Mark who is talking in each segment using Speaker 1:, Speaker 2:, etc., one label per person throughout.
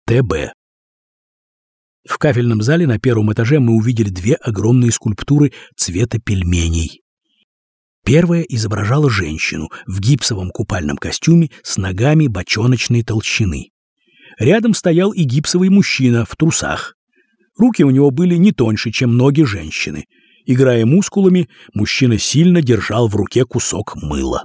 Speaker 1: ТБ. В кафельном зале на первом этаже мы увидели две огромные скульптуры цвета пельменей. Первая изображала женщину в гипсовом купальном костюме с ногами бочоночной толщины. Рядом стоял и гипсовый мужчина в трусах. Руки у него были не тоньше, чем ноги женщины. Играя мускулами, мужчина сильно держал в руке кусок мыла.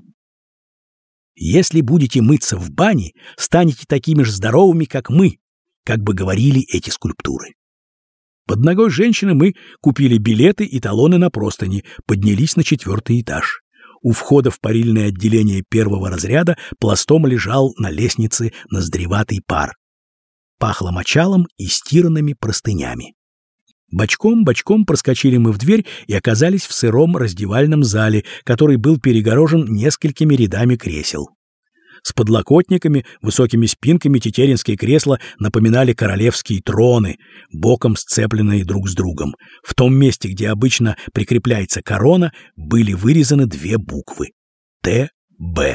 Speaker 1: «Если будете мыться в бане, станете такими же здоровыми, как мы», как бы говорили эти скульптуры. Под ногой женщины мы купили билеты и талоны на простыни, поднялись на 4-й этаж. У входа в парильное отделение первого разряда пластом лежал на лестнице ноздреватый пар. Пахло мочалом и стиранными простынями. Бочком проскочили мы в дверь и оказались в сыром раздевальном зале, который был перегорожен несколькими рядами кресел. С подлокотниками, высокими спинками тетеринские кресла напоминали королевские троны, боком сцепленные друг с другом. В том месте, где обычно прикрепляется корона, были вырезаны две буквы — ТБ.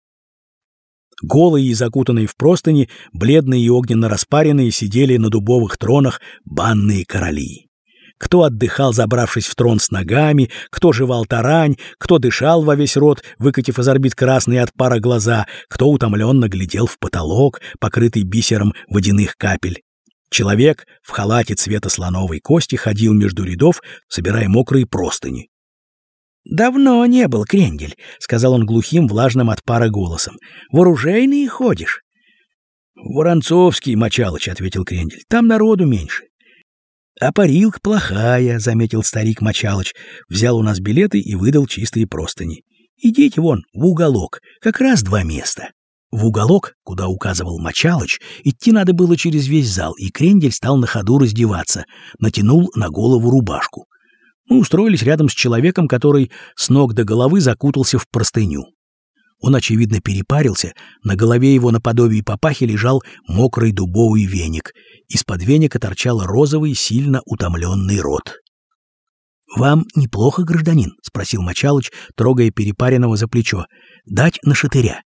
Speaker 1: Голые и закутанные в простыни, бледные и огненно-распаренные сидели на дубовых тронах банные короли. Кто отдыхал, забравшись в трон с ногами, кто жевал тарань, кто дышал во весь рот, выкатив из орбит красные от пара глаза, кто утомленно глядел в потолок, покрытый бисером водяных капель. Человек в халате цвета слоновой кости ходил между рядов, собирая мокрые простыни. «Давно не был, Крендель», — сказал он глухим, влажным от пара голосом. «В оружейные ходишь?» «Воронцовский, Мочалыч», — ответил Крендель. «Там народу меньше». «А парилка плохая», — заметил старик Мочалыч. Взял у нас билеты и выдал чистые простыни. «Идите вон, в уголок, как раз 2 места». В уголок, куда указывал Мочалыч, идти надо было через весь зал, и Крендель стал на ходу раздеваться, натянул на голову рубашку. Мы устроились рядом с человеком, который с ног до головы закутался в простыню. Он, очевидно, перепарился, на голове его наподобие папахи лежал мокрый дубовый веник. Из-под веника торчал розовый, сильно утомленный рот. «Вам неплохо, гражданин?» — спросил Мочалыч, трогая перепаренного за плечо. «Дать на шатыря».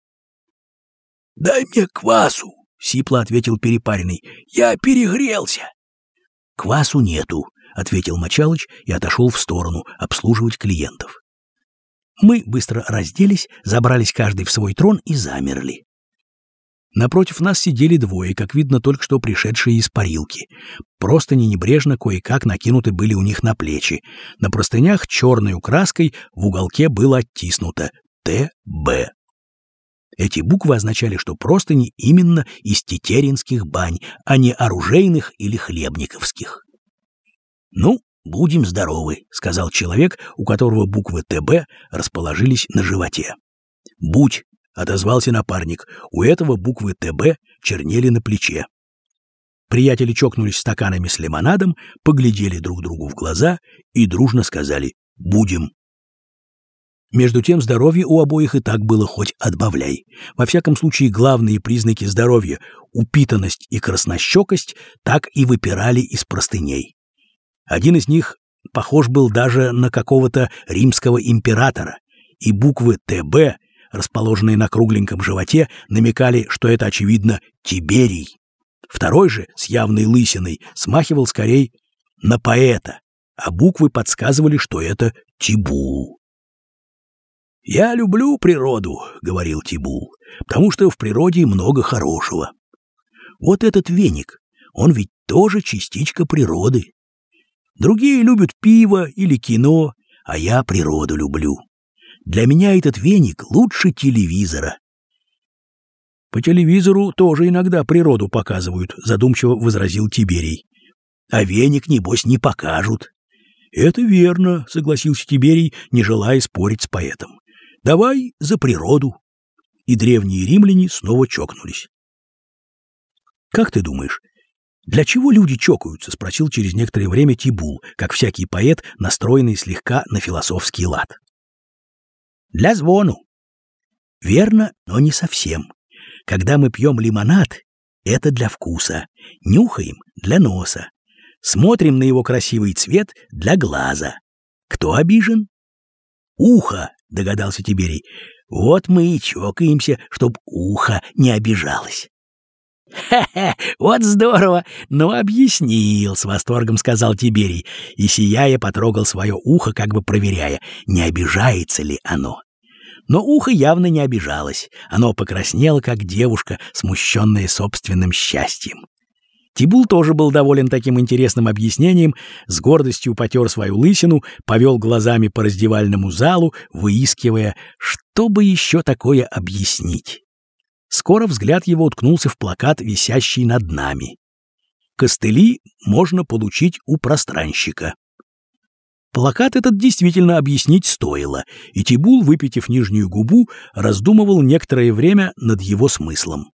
Speaker 1: «Дай мне квасу», — сипло ответил перепаренный. «Я перегрелся». «Квасу нету», — ответил Мочалыч и отошел в сторону обслуживать клиентов. Мы быстро разделись, забрались каждый в свой трон и замерли. Напротив нас сидели двое, как видно, только что пришедшие из парилки. Простыни небрежно кое-как накинуты были у них на плечи. На простынях черной краской в уголке было оттиснуто «ТБ». Эти буквы означали, что простыни именно из тетеринских бань, а не оружейных или хлебниковских. «Ну, будем здоровы», — сказал человек, у которого буквы ТБ расположились на животе. «Будь», — отозвался напарник, у этого буквы ТБ чернели на плече. Приятели чокнулись стаканами с лимонадом, поглядели друг другу в глаза и дружно сказали «будем». Между тем здоровье у обоих и так было хоть отбавляй. Во всяком случае, главные признаки здоровья — упитанность и краснощекость — так и выпирали из простыней. Один из них похож был даже на какого-то римского императора, и буквы ТБ, расположенные на кругленьком животе, намекали, что это, очевидно, Тиберий. Второй же, с явной лысиной, смахивал скорее на поэта, а буквы подсказывали, что это Тибул. «Я люблю природу», — говорил Тибул, — «потому что в природе много хорошего. Вот этот веник, он ведь тоже частичка природы. Другие любят пиво или кино, а я природу люблю. Для меня этот веник лучше телевизора». «По телевизору тоже иногда природу показывают», — задумчиво возразил Тиберий. «А веник, небось, не покажут». «Это верно», — согласился Тиберий, не желая спорить с поэтом. «Давай за природу». И древние римляне снова чокнулись. «Как ты думаешь, для чего люди чокаются?» — спросил через некоторое время Тибул, как всякий поэт, настроенный слегка на философский лад. «Для звону». «Верно, но не совсем. Когда мы пьем лимонад, это для вкуса, нюхаем — для носа, смотрим на его красивый цвет — для глаза. Кто обижен?» «Ухо», — догадался Тиберий. «Вот мы и чокаемся, чтоб ухо не обижалось». «Ха-ха, вот здорово! Ну, объяснил!» — с восторгом сказал Тиберий, и, сияя, потрогал свое ухо, как бы проверяя, не обижается ли оно. Но ухо явно не обижалось, оно покраснело, как девушка, смущенная собственным счастьем. Тибул тоже был доволен таким интересным объяснением, с гордостью потер свою лысину, повел глазами по раздевальному залу, выискивая, что бы еще такое объяснить. Скоро взгляд его уткнулся в плакат, висящий над нами. «Костыли можно получить у пространщика». Плакат этот действительно объяснить стоило, и Тибул, выпитив нижнюю губу, раздумывал некоторое время над его смыслом.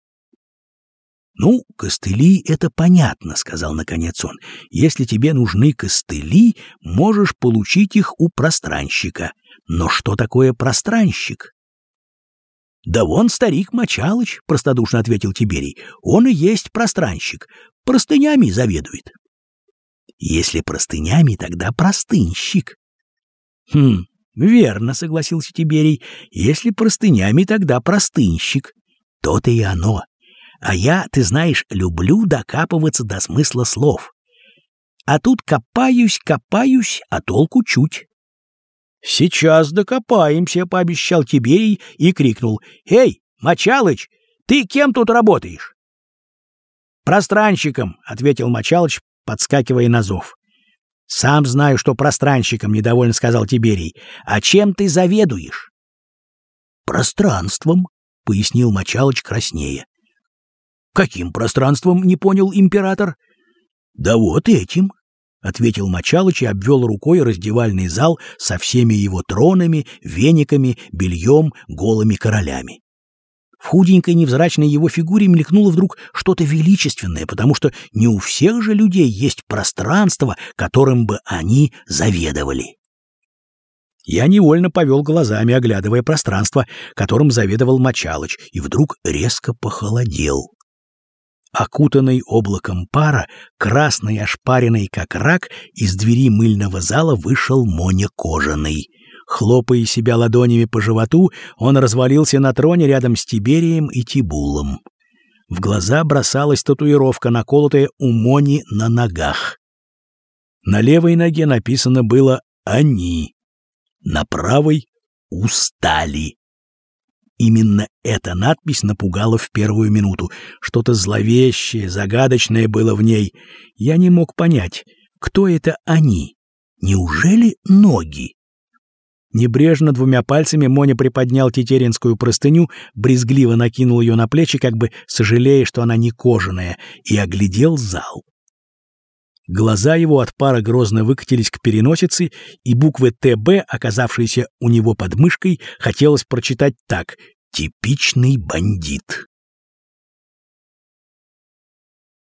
Speaker 1: «Ну, костыли — это понятно», — сказал наконец он. «Если тебе нужны костыли, можешь получить их у пространщика. Но что такое пространщик?» «Да вон старик Мочалыч», — простодушно ответил Тиберий. «Он и есть пространщик. Простынями заведует». «Если простынями, тогда простынщик». Верно», — согласился Тиберий. «Если простынями, тогда простынщик. То-то и оно. А я, ты знаешь, люблю докапываться до смысла слов. А тут копаюсь, а толку чуть». «Сейчас докопаемся», — пообещал Тиберий и крикнул. «Эй, Мочалыч, ты кем тут работаешь?» «Пространщиком», — ответил Мочалыч, подскакивая на зов. «Сам знаю, что пространщиком», — недовольно сказал Тиберий. «А чем ты заведуешь?» «Пространством», — пояснил Мочалыч краснея. «Каким пространством?» — не понял император. «Да вот этим», — ответил Мочалыч и обвел рукой раздевальный зал со всеми его тронами, вениками, бельем, голыми королями. В худенькой невзрачной его фигуре мелькнуло вдруг что-то величественное, потому что не у всех же людей есть пространство, которым бы они заведовали. Я невольно повел глазами, оглядывая пространство, которым заведовал Мочалыч, и вдруг резко похолодел. Окутанный облаком пара, красный, ошпаренный как рак, из двери мыльного зала вышел Моня Кожаный. Хлопая себя ладонями по животу, он развалился на троне рядом с Тиберием и Тибулом. В глаза бросалась татуировка, наколотая у Мони на ногах. На левой ноге написано было «Они», на правой «Устали». Именно эта надпись напугала в первую минуту. Что-то зловещее, загадочное было в ней. Я не мог понять, кто это они. Неужели ноги? Небрежно двумя пальцами Моня приподнял тетеринскую простыню, брезгливо накинул ее на плечи, как бы сожалея, что она не кожаная, и оглядел зал. Глаза его от пара грозно выкатились к переносице, и буквы «ТБ», оказавшиеся у него под мышкой, хотелось прочитать так: «Типичный бандит».